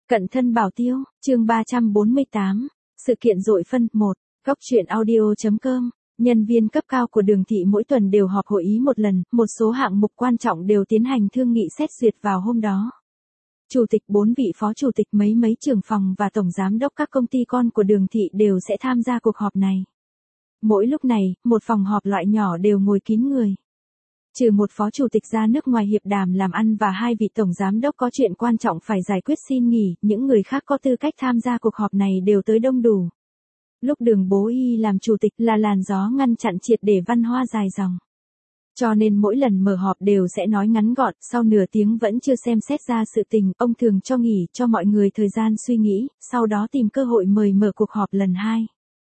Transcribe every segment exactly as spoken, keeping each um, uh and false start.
Cận thân bảo tiêu, chương ba trăm bốn mươi tám, sự kiện dội phân, một, góc truyện audio.com, nhân viên cấp cao của Đường thị mỗi tuần đều họp hội ý một lần, một số hạng mục quan trọng đều tiến hành thương nghị xét duyệt vào hôm đó. Chủ tịch, bốn vị phó chủ tịch, mấy mấy trưởng phòng và tổng giám đốc các công ty con của Đường thị đều sẽ tham gia cuộc họp này. Mỗi lúc này, một phòng họp loại nhỏ đều ngồi kín người. Trừ một phó chủ tịch ra nước ngoài hiệp đàm làm ăn và hai vị tổng giám đốc có chuyện quan trọng phải giải quyết xin nghỉ, những người khác có tư cách tham gia cuộc họp này đều tới đông đủ. Lúc Đường Bố Y làm chủ tịch là làn gió ngăn chặn triệt để văn hoa dài dòng. Cho nên mỗi lần mở họp đều sẽ nói ngắn gọn, sau nửa tiếng vẫn chưa xem xét ra sự tình, ông thường cho nghỉ cho mọi người thời gian suy nghĩ, sau đó tìm cơ hội mời mở cuộc họp lần hai.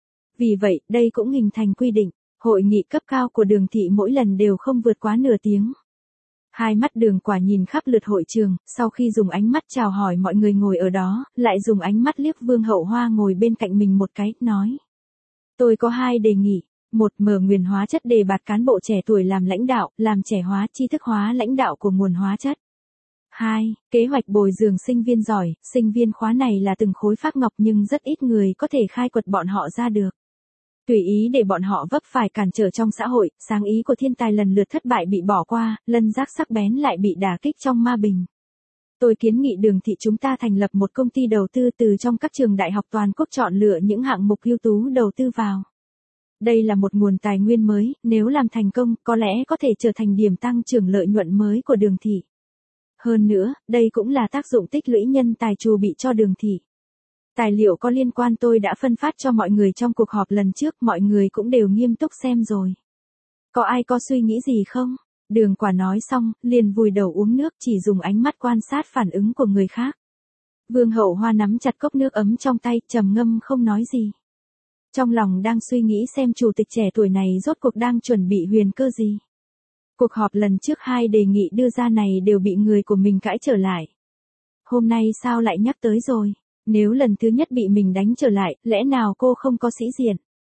Vì vậy, đây cũng hình thành quy định. Hội nghị cấp cao của Đường thị mỗi lần đều không vượt quá nửa tiếng. Hai mắt Đường Quả nhìn khắp lượt hội trường, sau khi dùng ánh mắt chào hỏi mọi người ngồi ở đó, lại dùng ánh mắt liếc Vương Hậu Hoa ngồi bên cạnh mình một cái, nói. Tôi có hai đề nghị. Một, mở nguồn hóa chất đề bạt cán bộ trẻ tuổi làm lãnh đạo, làm trẻ hóa, tri thức hóa lãnh đạo của nguồn hóa chất. Hai, kế hoạch bồi dưỡng sinh viên giỏi, sinh viên khóa này là từng khối phác ngọc nhưng rất ít người có thể khai quật bọn họ ra được. Tùy ý để bọn họ vấp phải cản trở trong xã hội, sáng ý của thiên tài lần lượt thất bại bị bỏ qua, lân giác sắc bén lại bị đả kích trong ma bình. Tôi kiến nghị Đường thị chúng ta thành lập một công ty đầu tư từ trong các trường đại học toàn quốc chọn lựa những hạng mục ưu tú đầu tư vào. Đây là một nguồn tài nguyên mới, nếu làm thành công, có lẽ có thể trở thành điểm tăng trưởng lợi nhuận mới của Đường thị. Hơn nữa, đây cũng là tác dụng tích lũy nhân tài trù bị cho Đường thị. Tài liệu có liên quan tôi đã phân phát cho mọi người trong cuộc họp lần trước, mọi người cũng đều nghiêm túc xem rồi. Có ai có suy nghĩ gì không? Đường Quả nói xong, liền vùi đầu uống nước, chỉ dùng ánh mắt quan sát phản ứng của người khác. Vương Hậu Hoa nắm chặt cốc nước ấm trong tay, trầm ngâm không nói gì. Trong lòng đang suy nghĩ xem chủ tịch trẻ tuổi này rốt cuộc đang chuẩn bị huyền cơ gì. Cuộc họp lần trước hai đề nghị đưa ra này đều bị người của mình cãi trở lại. Hôm nay sao lại nhắc tới rồi? Nếu lần thứ nhất bị mình đánh trở lại, lẽ nào cô không có sĩ diện?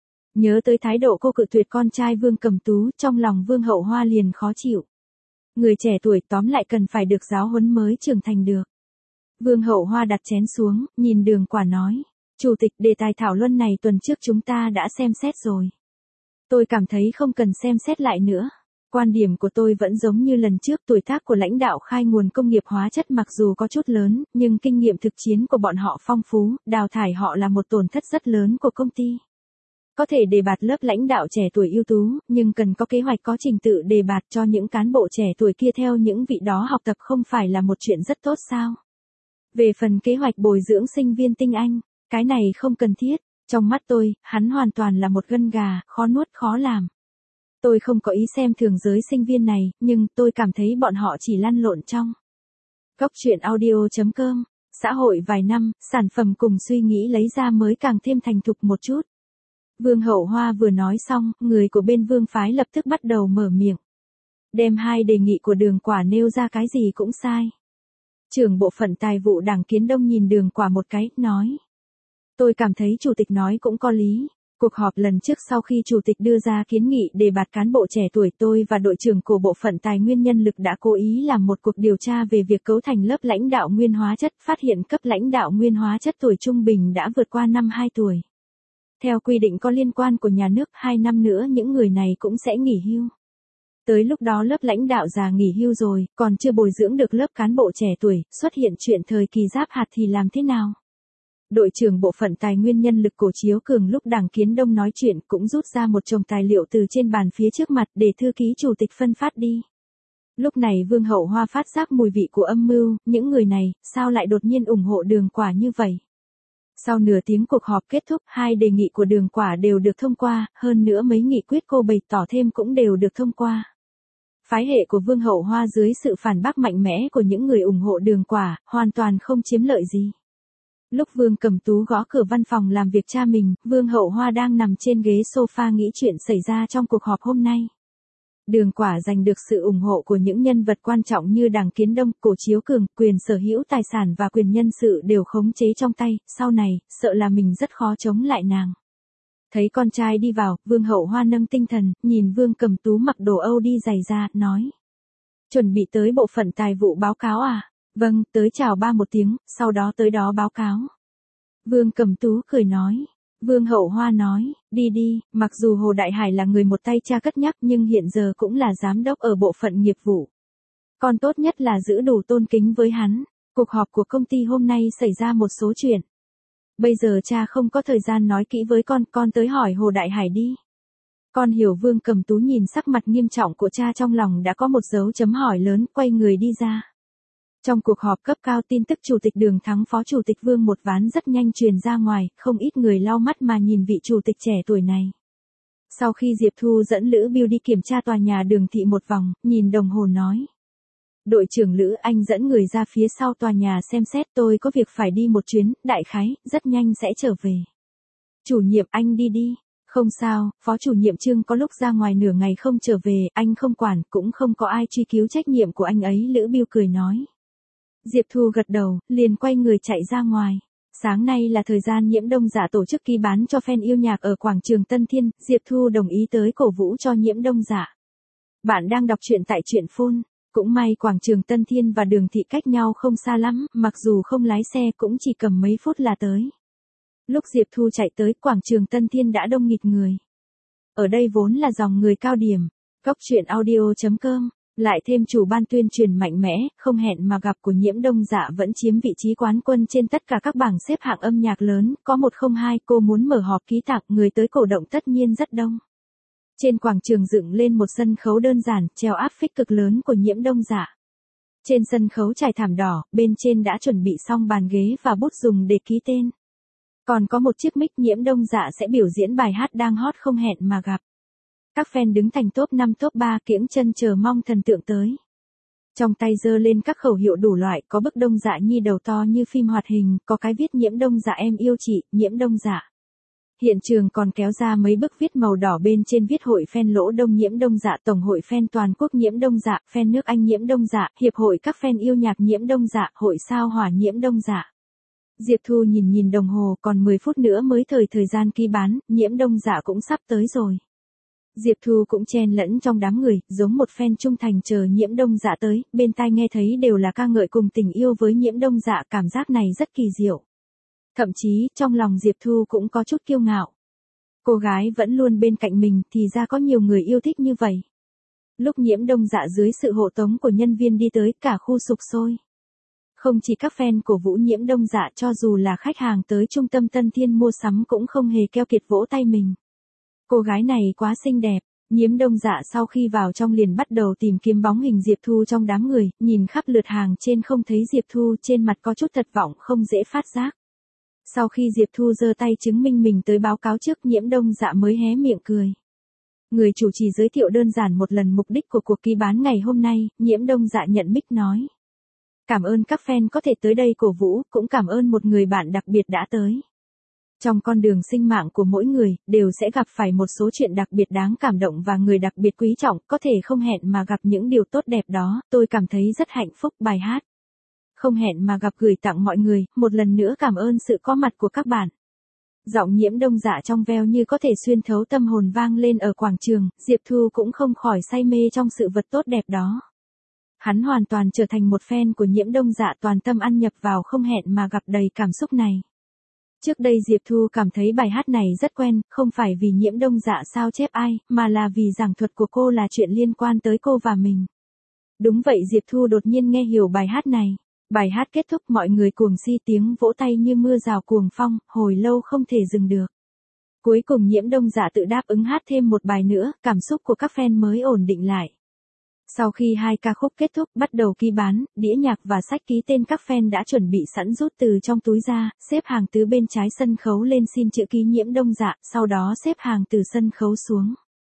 Nhớ tới thái độ cô cự tuyệt con trai Vương Cẩm Tú, trong lòng Vương Hậu Hoa liền khó chịu. Người trẻ tuổi tóm lại cần phải được giáo huấn mới trưởng thành được. Vương Hậu Hoa đặt chén xuống, nhìn Đường Quả nói. Chủ tịch, đề tài thảo luận này tuần trước chúng ta đã xem xét rồi. Tôi cảm thấy không cần xem xét lại nữa. Quan điểm của tôi vẫn giống như lần trước, tuổi tác của lãnh đạo khai nguồn công nghiệp hóa chất mặc dù có chút lớn, nhưng kinh nghiệm thực chiến của bọn họ phong phú, đào thải họ là một tổn thất rất lớn của công ty. Có thể đề bạt lớp lãnh đạo trẻ tuổi ưu tú, nhưng cần có kế hoạch có trình tự đề bạt cho những cán bộ trẻ tuổi kia theo những vị đó học tập không phải là một chuyện rất tốt sao? Về phần kế hoạch bồi dưỡng sinh viên tinh anh, cái này không cần thiết. Trong mắt tôi, hắn hoàn toàn là một gân gà, khó nuốt khó làm. Tôi không có ý xem thường giới sinh viên này, nhưng tôi cảm thấy bọn họ chỉ lăn lộn trong. Góc truyện audio.com, xã hội vài năm, sản phẩm cùng suy nghĩ lấy ra mới càng thêm thành thục một chút. Vương Hậu Hoa vừa nói xong, người của bên Vương phái lập tức bắt đầu mở miệng. Đem hai đề nghị của Đường Quả nêu ra cái gì cũng sai. Trưởng bộ phận tài vụ Đảng Kiến Đông nhìn Đường Quả một cái, nói. Tôi cảm thấy chủ tịch nói cũng có lý. Cuộc họp lần trước sau khi chủ tịch đưa ra kiến nghị đề bạt cán bộ trẻ tuổi, tôi và đội trưởng của bộ phận tài nguyên nhân lực đã cố ý làm một cuộc điều tra về việc cấu thành lớp lãnh đạo nguyên hóa chất, phát hiện cấp lãnh đạo nguyên hóa chất tuổi trung bình đã vượt qua năm hai tuổi. Theo quy định có liên quan của nhà nước, hai năm nữa những người này cũng sẽ nghỉ hưu. Tới lúc đó lớp lãnh đạo già nghỉ hưu rồi, còn chưa bồi dưỡng được lớp cán bộ trẻ tuổi, xuất hiện chuyện thời kỳ giáp hạt thì làm thế nào? Đội trưởng bộ phận tài nguyên nhân lực Cổ Chiếu Cường lúc Đảng Kiến Đông nói chuyện cũng rút ra một chồng tài liệu từ trên bàn phía trước mặt để thư ký chủ tịch phân phát đi. Lúc này Vương Hậu Hoa phát giác mùi vị của âm mưu, những người này, sao lại đột nhiên ủng hộ Đường Quả như vậy? Sau nửa tiếng cuộc họp kết thúc, hai đề nghị của Đường Quả đều được thông qua, hơn nữa mấy nghị quyết cô bày tỏ thêm cũng đều được thông qua. Phái hệ của Vương Hậu Hoa dưới sự phản bác mạnh mẽ của những người ủng hộ Đường Quả, hoàn toàn không chiếm lợi gì. Lúc Vương Cẩm Tú gõ cửa văn phòng làm việc cha mình, Vương Hậu Hoa đang nằm trên ghế sofa nghĩ chuyện xảy ra trong cuộc họp hôm nay. Đường Quả giành được sự ủng hộ của những nhân vật quan trọng như Đảng Kiến Đông, Cổ Chiếu Cường, quyền sở hữu tài sản và quyền nhân sự đều khống chế trong tay, sau này, sợ là mình rất khó chống lại nàng. Thấy con trai đi vào, Vương Hậu Hoa nâng tinh thần, nhìn Vương Cẩm Tú mặc đồ Âu đi giày ra, nói. Chuẩn bị tới bộ phận tài vụ báo cáo à? Vâng, tới chào ba một tiếng, sau đó tới đó báo cáo. Vương Cẩm Tú cười nói. Vương Hậu Hoa nói, đi đi, mặc dù Hồ Đại Hải là người một tay cha cất nhắc nhưng hiện giờ cũng là giám đốc ở bộ phận nghiệp vụ. Con tốt nhất là giữ đủ tôn kính với hắn. Cuộc họp của công ty hôm nay xảy ra một số chuyện. Bây giờ cha không có thời gian nói kỹ với con, con tới hỏi Hồ Đại Hải đi. Con hiểu. Vương Cẩm Tú nhìn sắc mặt nghiêm trọng của cha trong lòng đã có một dấu chấm hỏi lớn, quay người đi ra. Trong cuộc họp cấp cao tin tức Chủ tịch Đường Thắng Phó Chủ tịch Vương Một Ván rất nhanh truyền ra ngoài, không ít người lau mắt mà nhìn vị chủ tịch trẻ tuổi này. Sau khi Diệp Thu dẫn Lữ Biêu đi kiểm tra tòa nhà Đường thị một vòng, nhìn đồng hồ nói. Đội trưởng Lữ, anh dẫn người ra phía sau tòa nhà xem xét, tôi có việc phải đi một chuyến, đại khái, rất nhanh sẽ trở về. Chủ nhiệm, anh đi đi. Không sao, Phó chủ nhiệm Trương có lúc ra ngoài nửa ngày không trở về, anh không quản, cũng không có ai truy cứu trách nhiệm của anh ấy. Lữ Biêu cười nói. Diệp Thu gật đầu, liền quay người chạy ra ngoài. Sáng nay là thời gian Nhiễm Đông Dạ tổ chức ký bán cho fan yêu nhạc ở quảng trường Tân Thiên, Diệp Thu đồng ý tới cổ vũ cho Nhiễm Đông Dạ. Bạn đang đọc truyện tại truyện Phone. Cũng may quảng trường Tân Thiên và Đường thị cách nhau không xa lắm, mặc dù không lái xe cũng chỉ cầm mấy phút là tới. Lúc Diệp Thu chạy tới, quảng trường Tân Thiên đã đông nghịt người. Ở đây vốn là dòng người cao điểm. Góc truyện audio chấm com, lại thêm chủ ban tuyên truyền mạnh mẽ, không hẹn mà gặp của Nhiễm Đông Dạ vẫn chiếm vị trí quán quân trên tất cả các bảng xếp hạng âm nhạc lớn, có một không hai, cô muốn mở họp ký tặng, người tới cổ động tất nhiên rất đông. Trên quảng trường dựng lên một sân khấu đơn giản, treo áp phích cực lớn của Nhiễm Đông Dạ. Trên sân khấu trải thảm đỏ, bên trên đã chuẩn bị xong bàn ghế và bút dùng để ký tên. Còn có một chiếc mic, Nhiễm Đông Dạ sẽ biểu diễn bài hát đang hot không hẹn mà gặp. Các fan đứng thành top năm top ba kiễng chân chờ mong thần tượng tới. Trong tay giơ lên các khẩu hiệu đủ loại, có bức Đông Dạ Nhi đầu to như phim hoạt hình, có cái viết Nhiễm Đông Dạ em yêu chị, Nhiễm Đông Dạ. Hiện trường còn kéo ra mấy bức viết màu đỏ, bên trên viết Hội fan Lỗ Đông Nhiễm Đông Dạ, Tổng hội fan toàn quốc Nhiễm Đông Dạ, fan nước Anh Nhiễm Đông Dạ, Hiệp hội các fan yêu nhạc Nhiễm Đông Dạ, Hội sao hỏa Nhiễm Đông Dạ. Diệp Thu nhìn nhìn đồng hồ, còn mười phút nữa mới thời thời gian ký bán, Nhiễm Đông Dạ cũng sắp tới rồi. Diệp Thu cũng chen lẫn trong đám người, giống một fan trung thành chờ Nhiễm Đông Dạ tới, bên tai nghe thấy đều là ca ngợi cùng tình yêu với Nhiễm Đông Dạ, cảm giác này rất kỳ diệu. Thậm chí, trong lòng Diệp Thu cũng có chút kiêu ngạo. Cô gái vẫn luôn bên cạnh mình, thì ra có nhiều người yêu thích như vậy. Lúc Nhiễm Đông Dạ dưới sự hộ tống của nhân viên đi tới, cả khu sục sôi. Không chỉ các fan cổ vũ Nhiễm Đông Dạ, cho dù là khách hàng tới trung tâm Tân Thiên mua sắm cũng không hề keo kiệt vỗ tay mình. Cô gái này quá xinh đẹp. Nhiễm Đông Dạ sau khi vào trong liền bắt đầu tìm kiếm bóng hình Diệp Thu trong đám người, nhìn khắp lượt hàng trên không thấy Diệp Thu, trên mặt có chút thất vọng không dễ phát giác. Sau khi Diệp Thu giơ tay chứng minh mình tới báo cáo trước, Nhiễm Đông Dạ mới hé miệng cười. Người chủ trì giới thiệu đơn giản một lần mục đích của cuộc ký bán ngày hôm nay, Nhiễm Đông Dạ nhận mic nói. Cảm ơn các fan có thể tới đây cổ vũ, cũng cảm ơn một người bạn đặc biệt đã tới. Trong con đường sinh mạng của mỗi người, đều sẽ gặp phải một số chuyện đặc biệt đáng cảm động và người đặc biệt quý trọng, có thể không hẹn mà gặp những điều tốt đẹp đó, tôi cảm thấy rất hạnh phúc. Bài hát Không hẹn mà gặp gửi tặng mọi người, một lần nữa cảm ơn sự có mặt của các bạn. Giọng Nhiễm Đông Dạ trong veo như có thể xuyên thấu tâm hồn vang lên ở quảng trường, Diệp Thu cũng không khỏi say mê trong sự vật tốt đẹp đó. Hắn hoàn toàn trở thành một fan của Nhiễm Đông Dạ, toàn tâm ăn nhập vào Không hẹn mà gặp đầy cảm xúc này. Trước đây Diệp Thu cảm thấy bài hát này rất quen, không phải vì Nhiễm Đông Dạ sao chép ai, mà là vì giảng thuật của cô là chuyện liên quan tới cô và mình. Đúng vậy, Diệp Thu đột nhiên nghe hiểu bài hát này. Bài hát kết thúc, mọi người cuồng si tiếng vỗ tay như mưa rào cuồng phong, hồi lâu không thể dừng được. Cuối cùng Nhiễm Đông Dạ tự đáp ứng hát thêm một bài nữa, cảm xúc của các fan mới ổn định lại. Sau khi hai ca khúc kết thúc, bắt đầu ký bán, đĩa nhạc và sách ký tên các fan đã chuẩn bị sẵn rút từ trong túi ra, xếp hàng từ bên trái sân khấu lên xin chữ ký Nhiễm Đông Dạ, sau đó xếp hàng từ sân khấu xuống.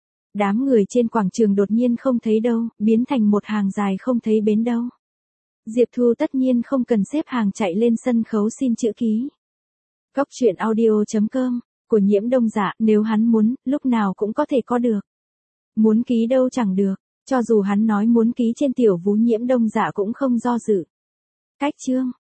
Đám người trên quảng trường đột nhiên không thấy đâu, biến thành một hàng dài không thấy bến đâu. Diệp Thu tất nhiên không cần xếp hàng chạy lên sân khấu xin chữ ký. Góc truyện audio chấm com, của Nhiễm Đông Dạ, nếu hắn muốn, lúc nào cũng có thể có được. Muốn ký đâu chẳng được. Cho dù hắn nói muốn ký trên tiểu vú, Nhiễm Đông Dạ cũng không do dự. Cách chương